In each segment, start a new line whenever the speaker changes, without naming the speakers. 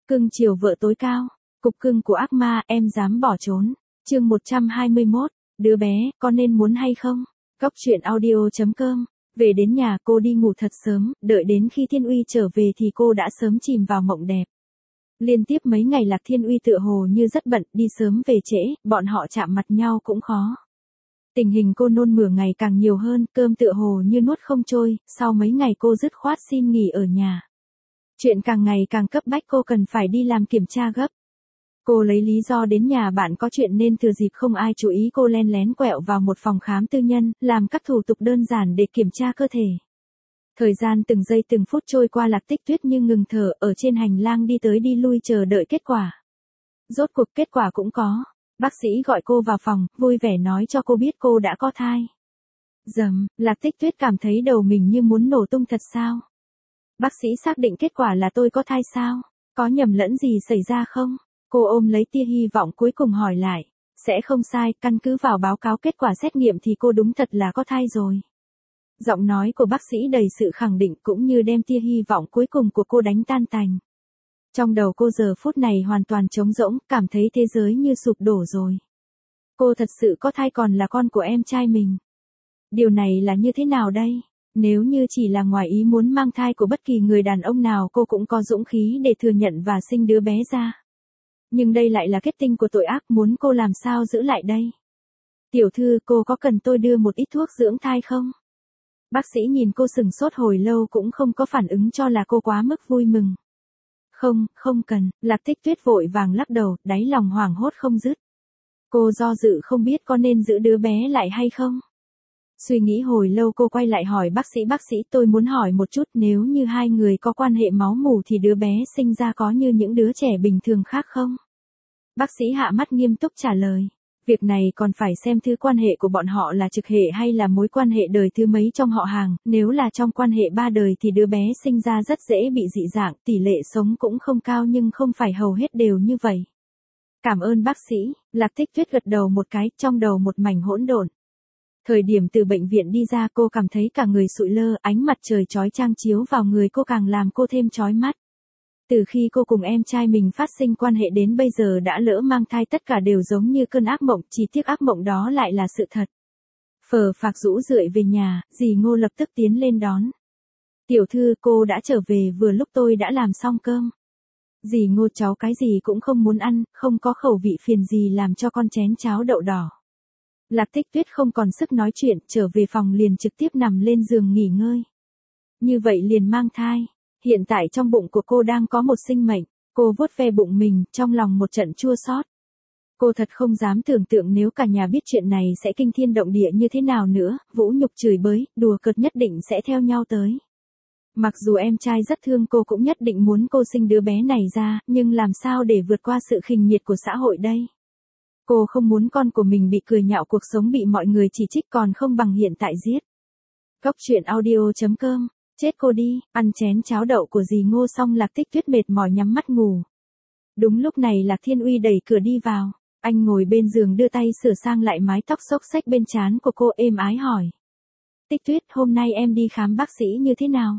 Cưng chiều vợ tối cao. Cục cưng của ác ma, em dám bỏ trốn. Chương 121. Đứa bé, con nên muốn hay không? Góc truyện audio.com. Về đến nhà cô đi ngủ thật sớm, đợi đến khi Thiên Uy trở về thì cô đã sớm chìm vào mộng đẹp. Liên tiếp mấy ngày Lạc Thiên Uy tựa hồ như rất bận, đi sớm về trễ, bọn họ chạm mặt nhau cũng khó. Tình hình cô nôn mửa ngày càng nhiều hơn, cơm tựa hồ như nuốt không trôi, sau mấy ngày cô dứt khoát xin nghỉ ở nhà. Chuyện càng ngày càng cấp bách, cô cần phải đi làm kiểm tra gấp. Cô lấy lý do đến nhà bạn có chuyện nên thừa dịp không ai chú ý cô len lén quẹo vào một phòng khám tư nhân, làm các thủ tục đơn giản để kiểm tra cơ thể. Thời gian từng giây từng phút trôi qua, Lạc Tích Tuyết như ngừng thở ở trên hành lang đi tới đi lui chờ đợi kết quả. Rốt cuộc kết quả cũng có. Bác sĩ gọi cô vào phòng, vui vẻ nói cho cô biết cô đã có thai. Lạc Tích Tuyết cảm thấy đầu mình như muốn nổ tung thật sao? Bác sĩ xác định kết quả là tôi có thai sao? Có nhầm lẫn gì xảy ra không? Cô ôm lấy tia hy vọng cuối cùng hỏi lại. Sẽ không sai, căn cứ vào báo cáo kết quả xét nghiệm thì cô đúng thật là có thai rồi. Giọng nói của bác sĩ đầy sự khẳng định cũng như đem tia hy vọng cuối cùng của cô đánh tan tành. Trong đầu cô giờ phút này hoàn toàn trống rỗng, cảm thấy thế giới như sụp đổ rồi. Cô thật sự có thai, còn là con của em trai mình. Điều này là như thế nào đây? Nếu như chỉ là ngoài ý muốn mang thai của bất kỳ người đàn ông nào, cô cũng có dũng khí để thừa nhận và sinh đứa bé ra. Nhưng đây lại là kết tinh của tội ác, muốn cô làm sao giữ lại đây? Tiểu thư, cô có cần tôi đưa một ít thuốc dưỡng thai không? Bác sĩ nhìn cô sừng sốt hồi lâu cũng không có phản ứng, cho là cô quá mức vui mừng. Không cần, Lạc Tích Tuyết vội vàng lắc đầu, đáy lòng hoảng hốt không dứt. Cô do dự không biết có nên giữ đứa bé lại hay không. Suy nghĩ hồi lâu cô quay lại hỏi bác sĩ tôi muốn hỏi một chút, nếu như hai người có quan hệ máu mủ thì đứa bé sinh ra có như những đứa trẻ bình thường khác không? Bác sĩ hạ mắt nghiêm túc trả lời. Việc này còn phải xem thứ quan hệ của bọn họ là trực hệ hay là mối quan hệ đời thứ mấy trong họ hàng, nếu là trong quan hệ 3 đời thì đứa bé sinh ra rất dễ bị dị dạng, tỷ lệ sống cũng không cao nhưng không phải hầu hết đều như vậy. Cảm ơn bác sĩ, Lạc Tích Tuyết gật đầu một cái, trong đầu một mảnh hỗn độn. Thời điểm từ bệnh viện đi ra cô cảm thấy cả người sụi lơ, ánh mặt trời chói chang chiếu vào người cô càng làm cô thêm chói mắt. Từ khi cô cùng em trai mình phát sinh quan hệ đến bây giờ đã lỡ mang thai, tất cả đều giống như cơn ác mộng, chỉ tiếc ác mộng đó lại là sự thật. Phờ phạc rũ rượi về nhà, dì Ngô lập tức tiến lên đón. Tiểu thư, cô đã trở về vừa lúc tôi đã làm xong cơm. Dì Ngô, cháu cái gì cũng không muốn ăn, không có khẩu vị, phiền dì làm cho con chén cháo đậu đỏ. Lạc Tích Tuyết không còn sức nói chuyện, trở về phòng liền trực tiếp nằm lên giường nghỉ ngơi. Như vậy liền mang thai. Hiện tại trong bụng của cô đang có một sinh mệnh. Cô vuốt ve bụng mình, trong lòng một trận chua xót. Cô thật không dám tưởng tượng nếu cả nhà biết chuyện này sẽ kinh thiên động địa như thế nào nữa, vũ nhục chửi bới, đùa cợt nhất định sẽ theo nhau tới. Mặc dù em trai rất thương cô cũng nhất định muốn cô sinh đứa bé này ra, nhưng làm sao để vượt qua sự khinh miệt của xã hội đây? Cô không muốn con của mình bị cười nhạo, cuộc sống bị mọi người chỉ trích, còn không bằng hiện tại giết. Góc truyện audio.com. Chết cô đi, ăn chén cháo đậu của dì Ngô xong Lạc Tích Tuyết mệt mỏi nhắm mắt ngủ. Đúng lúc này Lạc Thiên Uy đẩy cửa đi vào. Anh ngồi bên giường đưa tay sửa sang lại mái tóc xốc xếch bên trán của cô, êm ái hỏi. Tích Tuyết, hôm nay em đi khám bác sĩ như thế nào?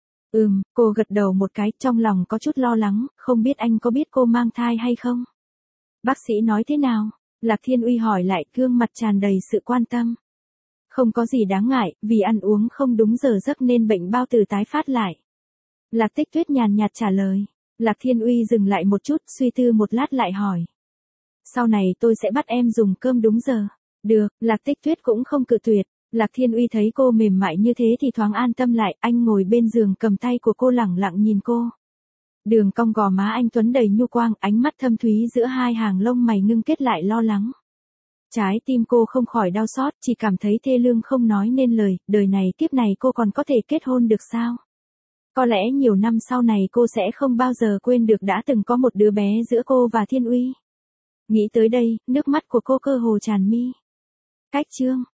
Cô gật đầu một cái, trong lòng có chút lo lắng, không biết anh có biết cô mang thai hay không? Bác sĩ nói thế nào? Lạc Thiên Uy hỏi lại, gương mặt tràn đầy sự quan tâm. Không có gì đáng ngại, vì ăn uống không đúng giờ giấc nên bệnh bao tử tái phát lại. Lạc Tích Tuyết nhàn nhạt trả lời. Lạc Thiên Uy dừng lại một chút, suy tư một lát lại hỏi. Sau này tôi sẽ bắt em dùng cơm đúng giờ. Được, Lạc Tích Tuyết cũng không cự tuyệt. Lạc Thiên Uy thấy cô mềm mại như thế thì thoáng an tâm lại, anh ngồi bên giường cầm tay của cô lẳng lặng nhìn cô. Đường cong gò má anh tuấn đầy nhu quang, ánh mắt thâm thúy giữa hai hàng lông mày ngưng kết lại lo lắng. Trái tim cô không khỏi đau xót, chỉ cảm thấy thê lương không nói nên lời, đời này kiếp này cô còn có thể kết hôn được sao? Có lẽ nhiều năm sau này cô sẽ không bao giờ quên được đã từng có một đứa bé giữa cô và Thiên Uy. Nghĩ tới đây, nước mắt của cô cơ hồ tràn mi. Cách chương